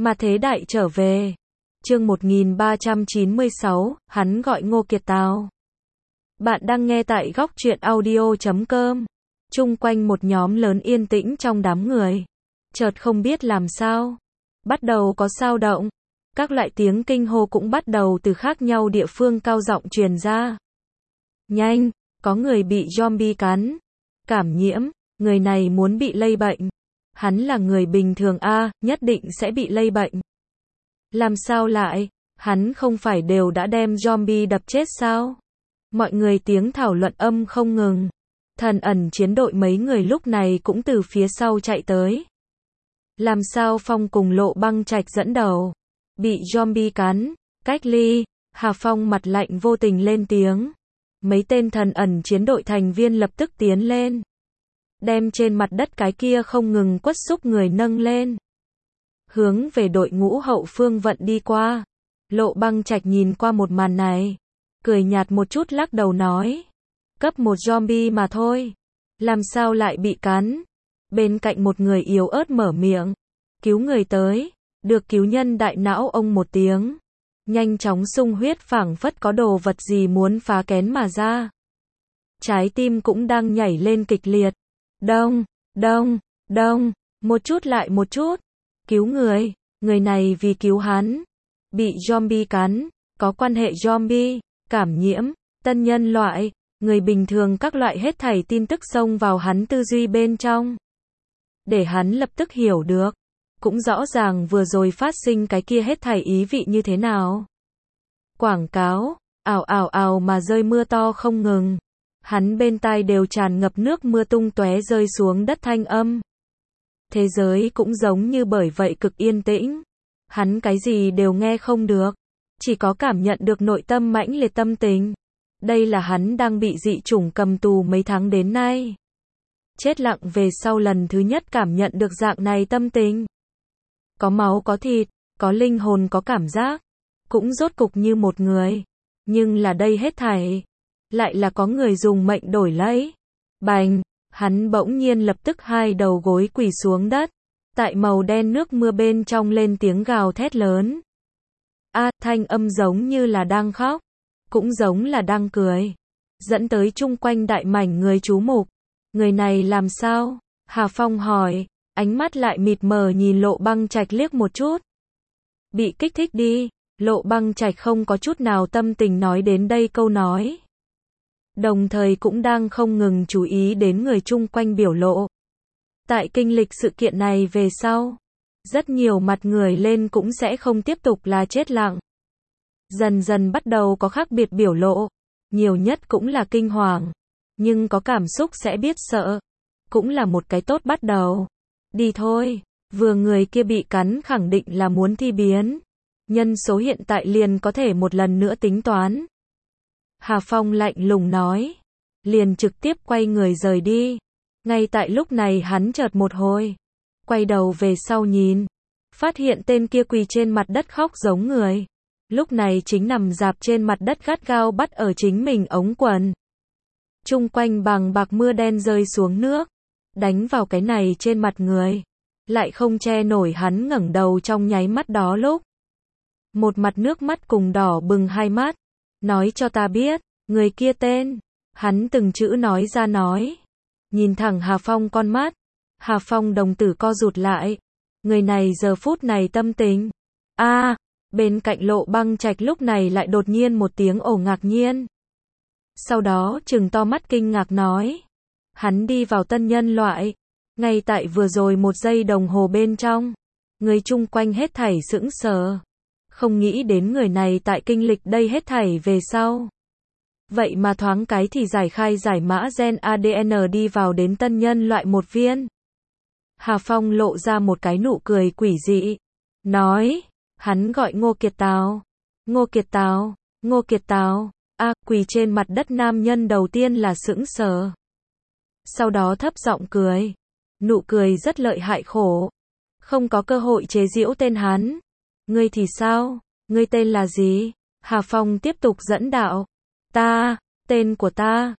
Mà thế đại trở về. Chương 1396, hắn gọi Ngô Kiệt Tào. Bạn đang nghe tại góc truyện audio.com. Chung quanh một nhóm lớn yên tĩnh trong đám người. Chợt không biết làm sao. Bắt đầu có xao động. Các loại tiếng kinh hô cũng bắt đầu từ khác nhau địa phương cao giọng truyền ra. Nhanh, có người bị zombie cắn. Cảm nhiễm, người này muốn bị lây bệnh. Hắn là người bình thường nhất định sẽ bị lây bệnh. Làm sao lại, hắn không phải đều đã đem zombie đập chết sao? Mọi người tiếng thảo luận âm không ngừng. Thần ẩn chiến đội mấy người lúc này cũng từ phía sau chạy tới. Làm sao Phong cùng Lộ Băng Trạch dẫn đầu? Bị zombie cắn, cách ly, Hà Phong mặt lạnh vô tình lên tiếng. Mấy tên thần ẩn chiến đội thành viên lập tức tiến lên. Đem trên mặt đất cái kia không ngừng quất xúc người nâng lên. Hướng về đội ngũ hậu phương vận đi qua. Lộ Băng Trạch nhìn qua một màn này. Cười nhạt một chút lắc đầu nói. Cấp một zombie mà thôi. Làm sao lại bị cắn? Bên cạnh một người yếu ớt mở miệng. Cứu người tới. Được cứu nhân đại não ông một tiếng. Nhanh chóng sung huyết phảng phất có đồ vật gì muốn phá kén mà ra. Trái tim cũng đang nhảy lên kịch liệt. Đông, đông, đông, một chút lại một chút. Cứu người, người này vì cứu hắn. Bị zombie cắn, có quan hệ zombie, cảm nhiễm, tân nhân loại, người bình thường các loại hết thảy tin tức xông vào hắn tư duy bên trong. Để hắn lập tức hiểu được. Cũng rõ ràng vừa rồi phát sinh cái kia hết thảy ý vị như thế nào. Quảng cáo, ào ào ào mà rơi mưa to không ngừng. Hắn bên tai đều tràn ngập nước mưa tung tóe rơi xuống đất thanh âm. Thế giới cũng giống như bởi vậy cực yên tĩnh. Hắn cái gì đều nghe không được. Chỉ có cảm nhận được nội tâm mãnh liệt tâm tình. Đây là hắn đang bị dị chủng cầm tù mấy tháng đến nay. Chết lặng về sau lần thứ nhất cảm nhận được dạng này tâm tình. Có máu có thịt, có linh hồn có cảm giác. Cũng rốt cục như một người. Nhưng là đây hết thảy. Lại là có người dùng mệnh đổi lấy. Bành, hắn bỗng nhiên lập tức hai đầu gối quỳ xuống đất. Tại màu đen nước mưa bên trong lên tiếng gào thét lớn. Thanh âm giống như là đang khóc. Cũng giống là đang cười. Dẫn tới chung quanh đại mảnh người chú mục. Người này làm sao? Hà Phong hỏi. Ánh mắt lại mịt mờ nhìn Lộ Băng Trạch liếc một chút. Bị kích thích đi. Lộ Băng Trạch không có chút nào tâm tình nói đến đây câu nói. Đồng thời cũng đang không ngừng chú ý đến người chung quanh biểu lộ. Tại kinh lịch sự kiện này về sau, rất nhiều mặt người lên cũng sẽ không tiếp tục là chết lặng. Dần dần bắt đầu có khác biệt biểu lộ, nhiều nhất cũng là kinh hoàng, nhưng có cảm xúc sẽ biết sợ, cũng là một cái tốt bắt đầu. Đi thôi, vừa người kia bị cắn khẳng định là muốn thi biến. Nhân số hiện tại liền có thể một lần nữa tính toán. Hà Phong lạnh lùng nói. Liền trực tiếp quay người rời đi. Ngay tại lúc này hắn chợt một hồi. Quay đầu về sau nhìn. Phát hiện tên kia quỳ trên mặt đất khóc giống người. Lúc này chính nằm rạp trên mặt đất gắt gao bắt ở chính mình ống quần. Chung quanh bằng bạc mưa đen rơi xuống nước. Đánh vào cái này trên mặt người. Lại không che nổi hắn ngẩng đầu trong nháy mắt đó lúc. Một mặt nước mắt cùng đỏ bừng hai mắt. Nói cho ta biết, người kia tên. Hắn từng chữ nói ra nói. Nhìn thẳng Hà Phong con mắt. Hà Phong đồng tử co rụt lại. Người này giờ phút này tâm tình. Bên cạnh Lộ Băng Trạch lúc này lại đột nhiên một tiếng ồ ngạc nhiên. Sau đó trừng to mắt kinh ngạc nói. Hắn đi vào tân nhân loại. Ngay tại vừa rồi một giây đồng hồ bên trong. Người chung quanh hết thảy sững sờ. Không nghĩ đến người này tại kinh lịch đây hết thảy về sau. Vậy mà thoáng cái thì giải khai giải mã gen ADN đi vào đến tân nhân loại một viên. Hà Phong lộ ra một cái nụ cười quỷ dị. Nói, hắn gọi Ngô Kiệt Tào. Ngô Kiệt Tào, Ngô Kiệt Tào. Quỳ trên mặt đất nam nhân đầu tiên là sững sờ. Sau đó thấp giọng cười. Nụ cười rất lợi hại khổ. Không có cơ hội chế giễu tên hắn. Ngươi thì sao? Ngươi tên là gì? Hà Phong tiếp tục dẫn đạo. Tên của ta.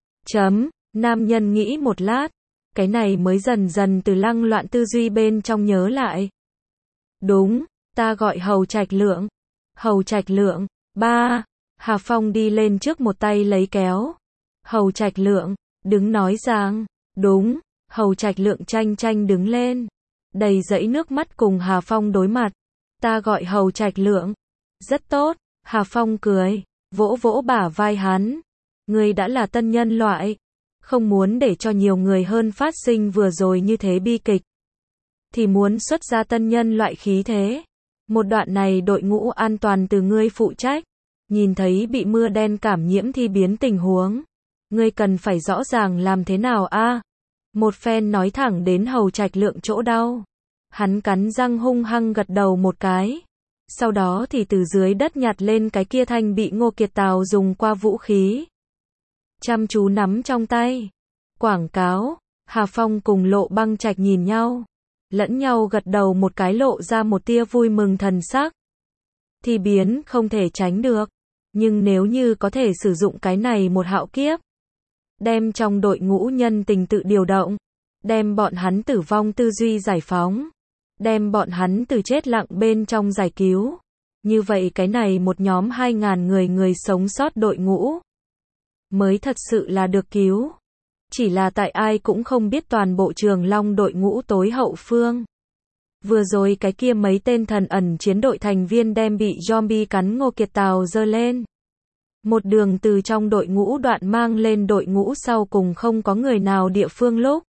Nam nhân nghĩ một lát. Cái này mới dần dần từ lăng loạn tư duy bên trong nhớ lại. Đúng, Ta gọi Hầu Trạch Lượng. Hầu Trạch Lượng. 3. Hà Phong đi lên trước một tay lấy kéo. Hầu Trạch Lượng. Đứng nói rằng. Đúng. Hầu Trạch Lượng chanh chanh đứng lên. Đầy dẫy nước mắt cùng Hà Phong đối mặt. Ta gọi Hầu Trạch Lượng. Rất tốt. Hà Phong cười. Vỗ vỗ bả vai hắn. Ngươi đã là tân nhân loại. Không muốn để cho nhiều người hơn phát sinh vừa rồi như thế bi kịch. Thì muốn xuất ra tân nhân loại khí thế. Một đoạn này đội ngũ an toàn từ ngươi phụ trách. Nhìn thấy bị mưa đen cảm nhiễm thi biến tình huống. Ngươi cần phải rõ ràng làm thế nào a? Một phen nói thẳng đến Hầu Trạch Lượng chỗ đau. Hắn cắn răng hung hăng gật đầu một cái. Sau đó thì từ dưới đất nhặt lên cái kia thanh bị Ngô Kiệt Tào dùng qua vũ khí. Chăm chú nắm trong tay. Quảng cáo. Hà Phong cùng Lộ Băng Trạch nhìn nhau. Lẫn nhau gật đầu một cái lộ ra một tia vui mừng thần sắc. Thi biến không thể tránh được. Nhưng nếu như có thể sử dụng cái này một hạo kiếp. Đem trong đội ngũ nhân tình tự điều động. Đem bọn hắn tử vong tư duy giải phóng. Đem bọn hắn từ chết lặng bên trong giải cứu. Như vậy cái này một nhóm 2.000 người sống sót đội ngũ. Mới thật sự là được cứu. Chỉ là tại ai cũng không biết toàn bộ Trường Long đội ngũ tối hậu phương. Vừa rồi cái kia mấy tên thần ẩn chiến đội thành viên đem bị zombie cắn Ngô Kiệt Tào giơ lên. Một đường từ trong đội ngũ đoạn mang lên đội ngũ sau cùng không có người nào địa phương lúc.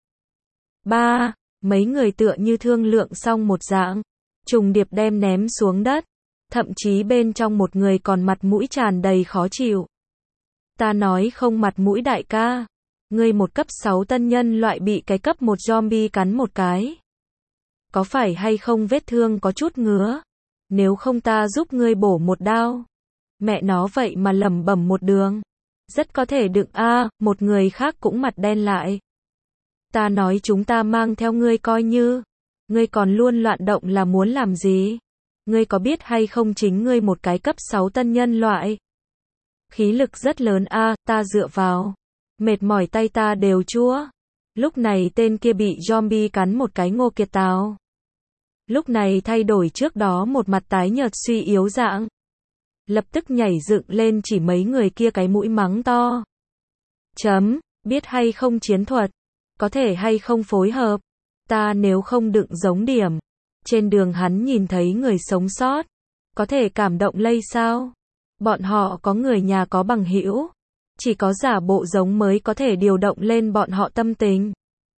3. Mấy người tựa như thương lượng xong một dạng. Trùng điệp đem ném xuống đất. Thậm chí bên trong một người còn mặt mũi tràn đầy khó chịu. Ta nói không mặt mũi đại ca. Ngươi một cấp 6 tân nhân loại bị cái cấp 1 zombie cắn một cái. Có phải hay không vết thương có chút ngứa? Nếu không ta giúp ngươi bổ một đao. Mẹ nó vậy mà lẩm bẩm một đường. Rất có thể đựng a, một người khác cũng mặt đen lại. Ta nói chúng ta mang theo ngươi coi như. Ngươi còn luôn loạn động là muốn làm gì? Ngươi có biết hay không chính ngươi một cái cấp 6 tân nhân loại? Khí lực rất lớn a, ta dựa vào. Mệt mỏi tay ta đều chua. Lúc này tên kia bị zombie cắn một cái Ngô Kiệt Tào. Lúc này thay đổi trước đó một mặt tái nhợt suy yếu dạng. Lập tức nhảy dựng lên chỉ mấy người kia cái mũi mắng to. Chấm, biết hay không chiến thuật? Có thể hay không phối hợp? Ta nếu không đựng giống điểm. Trên đường hắn nhìn thấy người sống sót. Có thể cảm động lây sao? Bọn họ có người nhà có bằng hữu. Chỉ có giả bộ giống mới có thể điều động lên bọn họ tâm tình.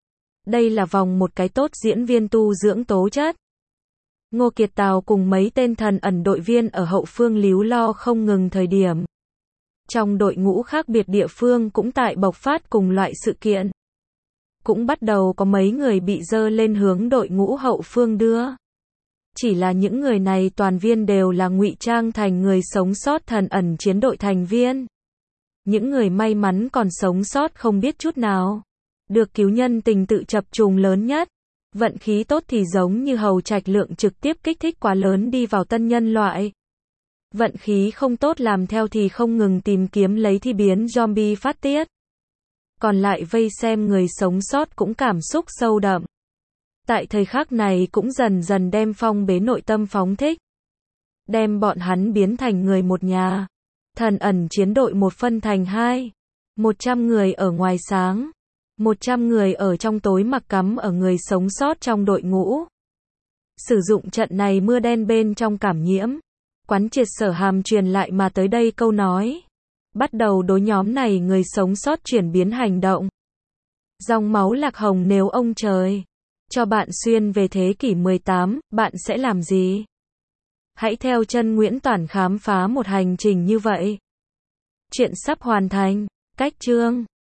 Đây là vòng một cái tốt diễn viên tu dưỡng tố chất. Ngô Kiệt Tào cùng mấy tên thần ẩn đội viên ở hậu phương líu lo không ngừng thời điểm. Trong đội ngũ khác biệt địa phương cũng tại bộc phát cùng loại sự kiện. Cũng bắt đầu có mấy người bị dơ lên hướng đội ngũ hậu phương đưa. Chỉ là những người này toàn viên đều là ngụy trang thành người sống sót thần ẩn chiến đội thành viên. Những người may mắn còn sống sót không biết chút nào. Được cứu nhân tình tự chập trùng lớn nhất. Vận khí tốt thì giống như Hầu Trạch Lượng trực tiếp kích thích quá lớn đi vào tân nhân loại. Vận khí không tốt làm theo thì không ngừng tìm kiếm lấy thi biến zombie phát tiết. Còn lại vây xem người sống sót cũng cảm xúc sâu đậm. Tại thời khắc này cũng dần dần đem phong bế nội tâm phóng thích. Đem bọn hắn biến thành người một nhà. Thần ẩn chiến đội một phân thành hai. 100 người ở ngoài sáng. 100 người ở trong tối mặc cắm ở người sống sót trong đội ngũ. Sử dụng trận này mưa đen bên trong cảm nhiễm. Quán triệt Sở Hàm truyền lại mà tới đây câu nói. Bắt đầu đối nhóm này người sống sót chuyển biến hành động. Dòng máu lạc hồng nếu ông trời cho bạn xuyên về thế kỷ 18, bạn sẽ làm gì? Hãy theo chân Nguyễn Toản khám phá một hành trình như vậy. Chuyện sắp hoàn thành. Cách chương